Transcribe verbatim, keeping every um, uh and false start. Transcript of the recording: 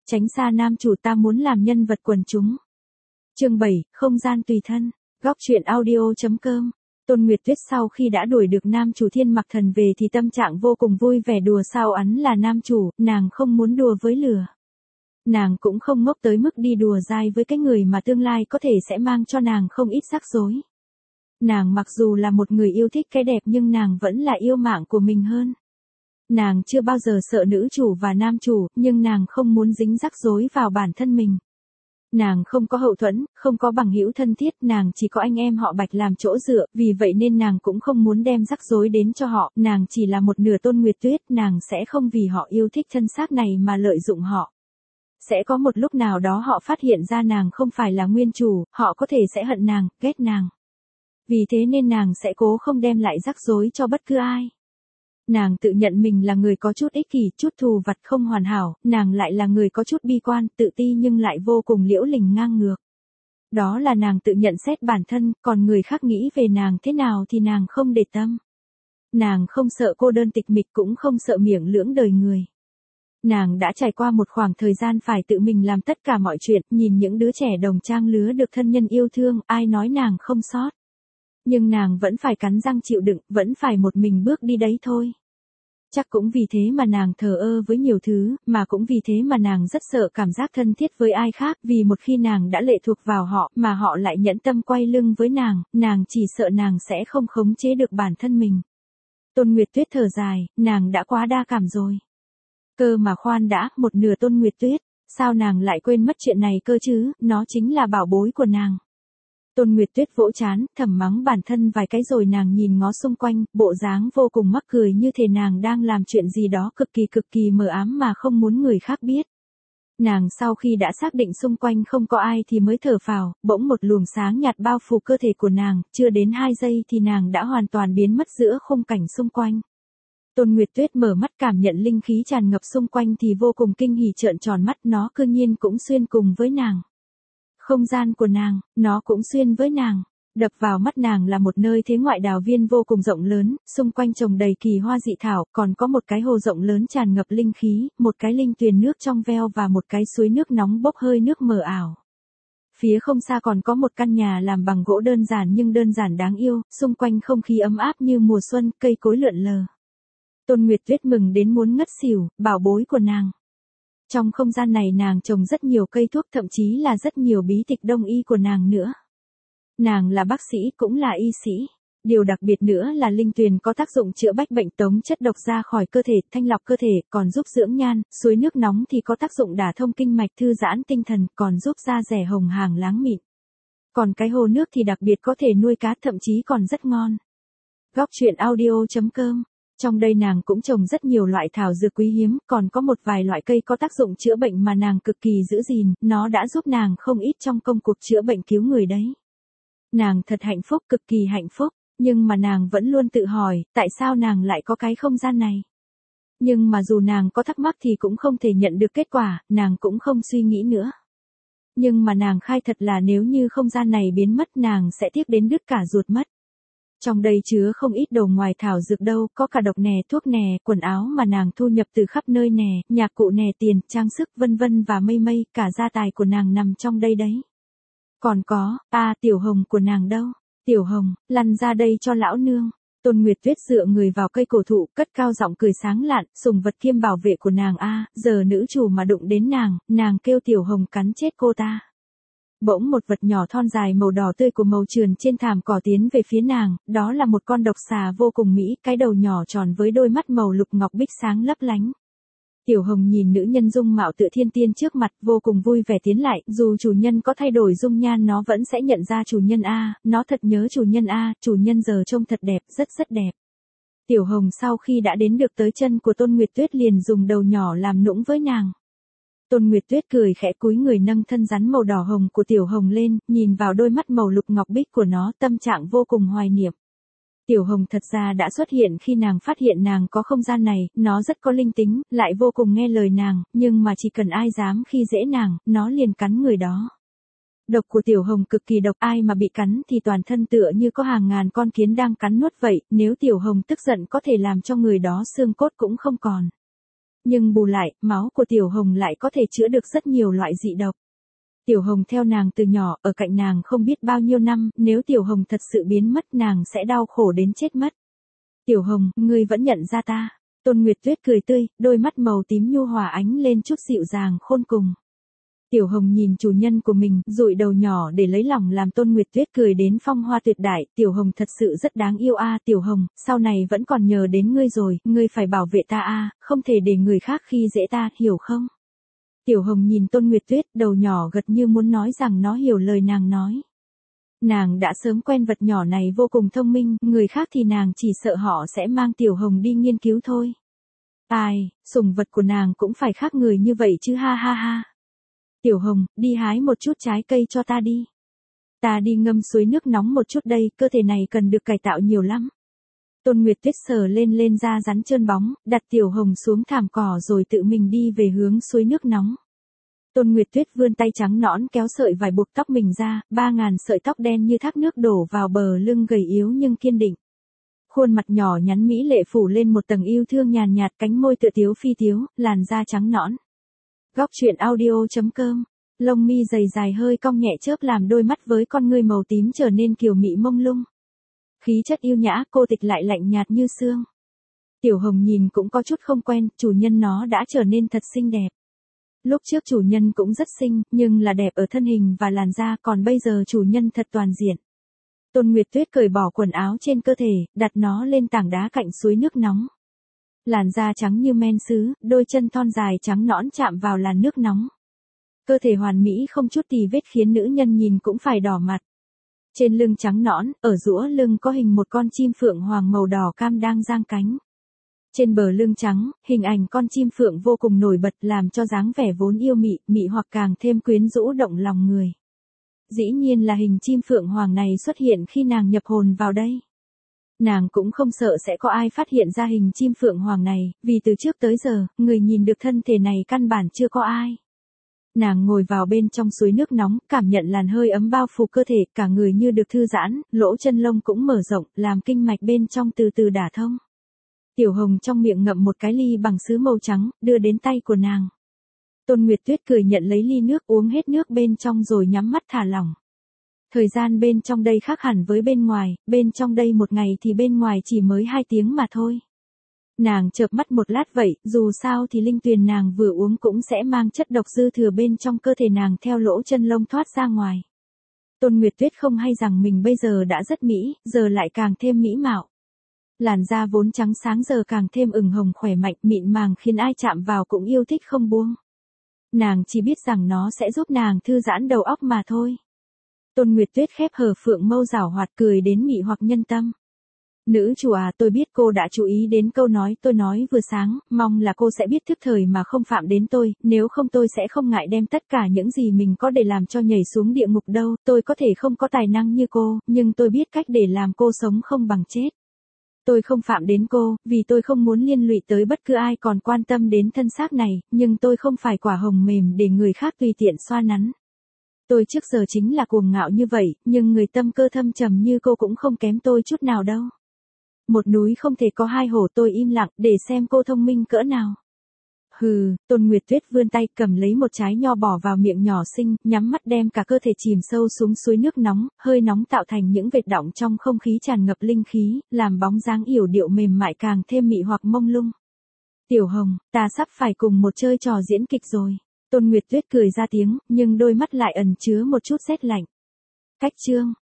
tránh xa nam chủ, ta muốn làm nhân vật quần chúng. Chương bảy, không gian tùy thân. Góc truyện audio.com. Tôn Nguyệt Tuyết sau khi đã đuổi được nam chủ Thiên Mặc Thần về thì tâm trạng vô cùng vui vẻ, đùa sao ắn là nam chủ, nàng không muốn đùa với lửa. Nàng cũng không ngốc tới mức đi đùa dai với cái người mà tương lai có thể sẽ mang cho nàng không ít rắc rối. Nàng mặc dù là một người yêu thích cái đẹp nhưng nàng vẫn là yêu mạng của mình hơn. Nàng chưa bao giờ sợ nữ chủ và nam chủ, nhưng nàng không muốn dính rắc rối vào bản thân mình. Nàng không có hậu thuẫn, không có bằng hữu thân thiết, nàng chỉ có anh em họ Bạch làm chỗ dựa, vì vậy nên nàng cũng không muốn đem rắc rối đến cho họ, nàng chỉ là một nửa Tôn Nguyệt Tuyết, nàng sẽ không vì họ yêu thích thân xác này mà lợi dụng họ. Sẽ có một lúc nào đó họ phát hiện ra nàng không phải là nguyên chủ, họ có thể sẽ hận nàng, ghét nàng. Vì thế nên nàng sẽ cố không đem lại rắc rối cho bất cứ ai. Nàng tự nhận mình là người có chút ích kỷ, chút thù vặt không hoàn hảo, nàng lại là người có chút bi quan, tự ti nhưng lại vô cùng liễu lình ngang ngược. Đó là nàng tự nhận xét bản thân, còn người khác nghĩ về nàng thế nào thì nàng không để tâm. Nàng không sợ cô đơn tịch mịch, cũng không sợ miệng lưỡng đời người. Nàng đã trải qua một khoảng thời gian phải tự mình làm tất cả mọi chuyện, nhìn những đứa trẻ đồng trang lứa được thân nhân yêu thương, ai nói nàng không sót. Nhưng nàng vẫn phải cắn răng chịu đựng, vẫn phải một mình bước đi đấy thôi. Chắc cũng vì thế mà nàng thờ ơ với nhiều thứ, mà cũng vì thế mà nàng rất sợ cảm giác thân thiết với ai khác, vì một khi nàng đã lệ thuộc vào họ, mà họ lại nhẫn tâm quay lưng với nàng, nàng chỉ sợ nàng sẽ không khống chế được bản thân mình. Tôn Nguyệt Tuyết thở dài, nàng đã quá đa cảm rồi. Cơ mà khoan đã, một nửa Tôn Nguyệt Tuyết, sao nàng lại quên mất chuyện này cơ chứ, nó chính là bảo bối của nàng. Tôn Nguyệt Tuyết vỗ trán, thầm mắng bản thân vài cái rồi nàng nhìn ngó xung quanh, bộ dáng vô cùng mắc cười như thể nàng đang làm chuyện gì đó cực kỳ cực kỳ mờ ám mà không muốn người khác biết. Nàng sau khi đã xác định xung quanh không có ai thì mới thở phào, bỗng một luồng sáng nhạt bao phủ cơ thể của nàng, chưa đến hai giây thì nàng đã hoàn toàn biến mất giữa khung cảnh xung quanh. Tôn Nguyệt Tuyết mở mắt cảm nhận linh khí tràn ngập xung quanh thì vô cùng kinh hỉ trợn tròn mắt, nó cư nhiên cũng xuyên cùng với nàng. Không gian của nàng, nó cũng xuyên với nàng. Đập vào mắt nàng là một nơi thế ngoại đào viên vô cùng rộng lớn, xung quanh trồng đầy kỳ hoa dị thảo, còn có một cái hồ rộng lớn tràn ngập linh khí, một cái linh tuyền nước trong veo và một cái suối nước nóng bốc hơi nước mờ ảo. Phía không xa còn có một căn nhà làm bằng gỗ đơn giản nhưng đơn giản đáng yêu, xung quanh không khí ấm áp như mùa xuân, cây cối lượn lờ. Tôn Nguyệt Tuyết mừng đến muốn ngất xỉu, bảo bối của nàng. Trong không gian này nàng trồng rất nhiều cây thuốc, thậm chí là rất nhiều bí tịch đông y của nàng nữa. Nàng là bác sĩ cũng là y sĩ. Điều đặc biệt nữa là linh tuyền có tác dụng chữa bách bệnh, tống chất độc ra khỏi cơ thể, thanh lọc cơ thể, còn giúp dưỡng nhan, suối nước nóng thì có tác dụng đả thông kinh mạch, thư giãn tinh thần, còn giúp da dẻ hồng hào láng mịn. Còn cái hồ nước thì đặc biệt có thể nuôi cá, thậm chí còn rất ngon. Góc truyện audio.com. Trong đây nàng cũng trồng rất nhiều loại thảo dược quý hiếm, còn có một vài loại cây có tác dụng chữa bệnh mà nàng cực kỳ giữ gìn, nó đã giúp nàng không ít trong công cuộc chữa bệnh cứu người đấy. Nàng thật hạnh phúc, cực kỳ hạnh phúc, nhưng mà nàng vẫn luôn tự hỏi, tại sao nàng lại có cái không gian này. Nhưng mà dù nàng có thắc mắc thì cũng không thể nhận được kết quả, nàng cũng không suy nghĩ nữa. Nhưng mà nàng khai thật là nếu như không gian này biến mất nàng sẽ tiếc đến đứt cả ruột mất. Trong đây chứa không ít đồ ngoài thảo dược đâu, có cả độc nè, thuốc nè, quần áo mà nàng thu nhập từ khắp nơi nè, nhạc cụ nè, tiền, trang sức vân vân và mây mây, cả gia tài của nàng nằm trong đây đấy. Còn có, à, Tiểu Hồng của nàng đâu? Tiểu Hồng, lăn ra đây cho lão nương. Tôn Nguyệt Tuyết dựa người vào cây cổ thụ, cất cao giọng cười sáng lạn, sùng vật kiêm bảo vệ của nàng a, à, giờ nữ chủ mà đụng đến nàng, nàng kêu Tiểu Hồng cắn chết cô ta. Bỗng một vật nhỏ thon dài màu đỏ tươi của màu trườn trên thảm cỏ tiến về phía nàng, đó là một con độc xà vô cùng mỹ, cái đầu nhỏ tròn với đôi mắt màu lục ngọc bích sáng lấp lánh. Tiểu Hồng nhìn nữ nhân dung mạo tựa thiên tiên trước mặt, vô cùng vui vẻ tiến lại, dù chủ nhân có thay đổi dung nhan nó vẫn sẽ nhận ra chủ nhân a, nó thật nhớ chủ nhân a, chủ nhân giờ trông thật đẹp, rất rất đẹp. Tiểu Hồng sau khi đã đến được tới chân của Tôn Nguyệt Tuyết liền dùng đầu nhỏ làm nũng với nàng. Tôn Nguyệt Tuyết cười khẽ cúi người nâng thân rắn màu đỏ hồng của Tiểu Hồng lên, nhìn vào đôi mắt màu lục ngọc bích của nó, tâm trạng vô cùng hoài niệm. Tiểu Hồng thật ra đã xuất hiện khi nàng phát hiện nàng có không gian này, nó rất có linh tính, lại vô cùng nghe lời nàng, nhưng mà chỉ cần ai dám khi dễ nàng, nó liền cắn người đó. Độc của Tiểu Hồng cực kỳ độc, ai mà bị cắn thì toàn thân tựa như có hàng ngàn con kiến đang cắn nuốt vậy, nếu Tiểu Hồng tức giận có thể làm cho người đó xương cốt cũng không còn. Nhưng bù lại, máu của Tiểu Hồng lại có thể chữa được rất nhiều loại dị độc. Tiểu Hồng theo nàng từ nhỏ, ở cạnh nàng không biết bao nhiêu năm, nếu Tiểu Hồng thật sự biến mất nàng sẽ đau khổ đến chết mất. Tiểu Hồng, ngươi vẫn nhận ra ta. Tôn Nguyệt Tuyết cười tươi, đôi mắt màu tím nhu hòa ánh lên chút dịu dàng khôn cùng. Tiểu Hồng nhìn chủ nhân của mình, dụi đầu nhỏ để lấy lòng làm Tôn Nguyệt Tuyết cười đến phong hoa tuyệt đại. Tiểu Hồng thật sự rất đáng yêu a à, Tiểu Hồng, sau này vẫn còn nhờ đến ngươi rồi, ngươi phải bảo vệ ta a à, không thể để người khác khi dễ ta, hiểu không? Tiểu Hồng nhìn Tôn Nguyệt Tuyết, đầu nhỏ gật như muốn nói rằng nó hiểu lời nàng nói. Nàng đã sớm quen vật nhỏ này vô cùng thông minh, người khác thì nàng chỉ sợ họ sẽ mang Tiểu Hồng đi nghiên cứu thôi. Ai, sủng vật của nàng cũng phải khác người như vậy chứ ha ha ha. Tiểu Hồng, đi hái một chút trái cây cho ta đi. Ta đi ngâm suối nước nóng một chút đây, cơ thể này cần được cải tạo nhiều lắm. Tôn Nguyệt Tuyết sờ lên lên da rắn trơn bóng, đặt Tiểu Hồng xuống thảm cỏ rồi tự mình đi về hướng suối nước nóng. Tôn Nguyệt Tuyết vươn tay trắng nõn kéo sợi vải buộc tóc mình ra, ba ngàn sợi tóc đen như thác nước đổ vào bờ lưng gầy yếu nhưng kiên định. Khuôn mặt nhỏ nhắn mỹ lệ phủ lên một tầng yêu thương nhàn nhạt, cánh môi tựa tiếu phi tiếu, làn da trắng nõn. Góc truyện audio chấm com, lông mi dày dài hơi cong nhẹ chớp làm đôi mắt với con ngươi màu tím trở nên kiều mị mông lung. Khí chất yêu nhã, cô tịch lại lạnh nhạt như xương. Tiểu Hồng nhìn cũng có chút không quen, chủ nhân nó đã trở nên thật xinh đẹp. Lúc trước chủ nhân cũng rất xinh, nhưng là đẹp ở thân hình và làn da, còn bây giờ chủ nhân thật toàn diện. Tôn Nguyệt Tuyết cởi bỏ quần áo trên cơ thể, đặt nó lên tảng đá cạnh suối nước nóng. Làn da trắng như men sứ, đôi chân thon dài trắng nõn chạm vào làn nước nóng. Cơ thể hoàn mỹ không chút tì vết khiến nữ nhân nhìn cũng phải đỏ mặt. Trên lưng trắng nõn, ở giữa lưng có hình một con chim phượng hoàng màu đỏ cam đang giang cánh. Trên bờ lưng trắng, hình ảnh con chim phượng vô cùng nổi bật làm cho dáng vẻ vốn yêu mị, mị hoặc càng thêm quyến rũ động lòng người. Dĩ nhiên là hình chim phượng hoàng này xuất hiện khi nàng nhập hồn vào đây. Nàng cũng không sợ sẽ có ai phát hiện ra hình chim phượng hoàng này, vì từ trước tới giờ, người nhìn được thân thể này căn bản chưa có ai. Nàng ngồi vào bên trong suối nước nóng, cảm nhận làn hơi ấm bao phủ cơ thể, cả người như được thư giãn, lỗ chân lông cũng mở rộng, làm kinh mạch bên trong từ từ đả thông. Tiểu Hồng trong miệng ngậm một cái ly bằng sứ màu trắng, đưa đến tay của nàng. Tôn Nguyệt Tuyết cười nhận lấy ly nước, uống hết nước bên trong rồi nhắm mắt thả lỏng. Thời gian bên trong đây khác hẳn với bên ngoài, bên trong đây một ngày thì bên ngoài chỉ mới hai tiếng mà thôi. Nàng chợp mắt một lát vậy, dù sao thì linh tuyền nàng vừa uống cũng sẽ mang chất độc dư thừa bên trong cơ thể nàng theo lỗ chân lông thoát ra ngoài. Tôn Nguyệt Tuyết không hay rằng mình bây giờ đã rất mỹ, giờ lại càng thêm mỹ mạo. Làn da vốn trắng sáng giờ càng thêm ửng hồng khỏe mạnh mịn màng khiến ai chạm vào cũng yêu thích không buông. Nàng chỉ biết rằng nó sẽ giúp nàng thư giãn đầu óc mà thôi. Tôn Nguyệt Tuyết khép hờ phượng mâu giảo hoạt cười đến mị hoặc nhân tâm. Nữ chủ à, tôi biết cô đã chú ý đến câu nói tôi nói vừa sáng, mong là cô sẽ biết thức thời mà không phạm đến tôi, nếu không tôi sẽ không ngại đem tất cả những gì mình có để làm cho nhảy xuống địa ngục đâu, tôi có thể không có tài năng như cô, nhưng tôi biết cách để làm cô sống không bằng chết. Tôi không phạm đến cô, vì tôi không muốn liên lụy tới bất cứ ai còn quan tâm đến thân xác này, nhưng tôi không phải quả hồng mềm để người khác tùy tiện xoa nắn. Tôi trước giờ chính là cuồng ngạo như vậy, nhưng người tâm cơ thâm trầm như cô cũng không kém tôi chút nào đâu. Một núi không thể có hai hổ, tôi im lặng để xem cô thông minh cỡ nào. Hừ, Tôn Nguyệt Tuyết vươn tay cầm lấy một trái nho bỏ vào miệng nhỏ xinh, nhắm mắt đem cả cơ thể chìm sâu xuống suối nước nóng, hơi nóng tạo thành những vệt đọng trong không khí tràn ngập linh khí, làm bóng dáng yểu điệu mềm mại càng thêm mị hoặc mông lung. Tiểu Hồng, ta sắp phải cùng một chơi trò diễn kịch rồi. Tôn Nguyệt Tuyết cười ra tiếng, nhưng đôi mắt lại ẩn chứa một chút rét lạnh. Cách chương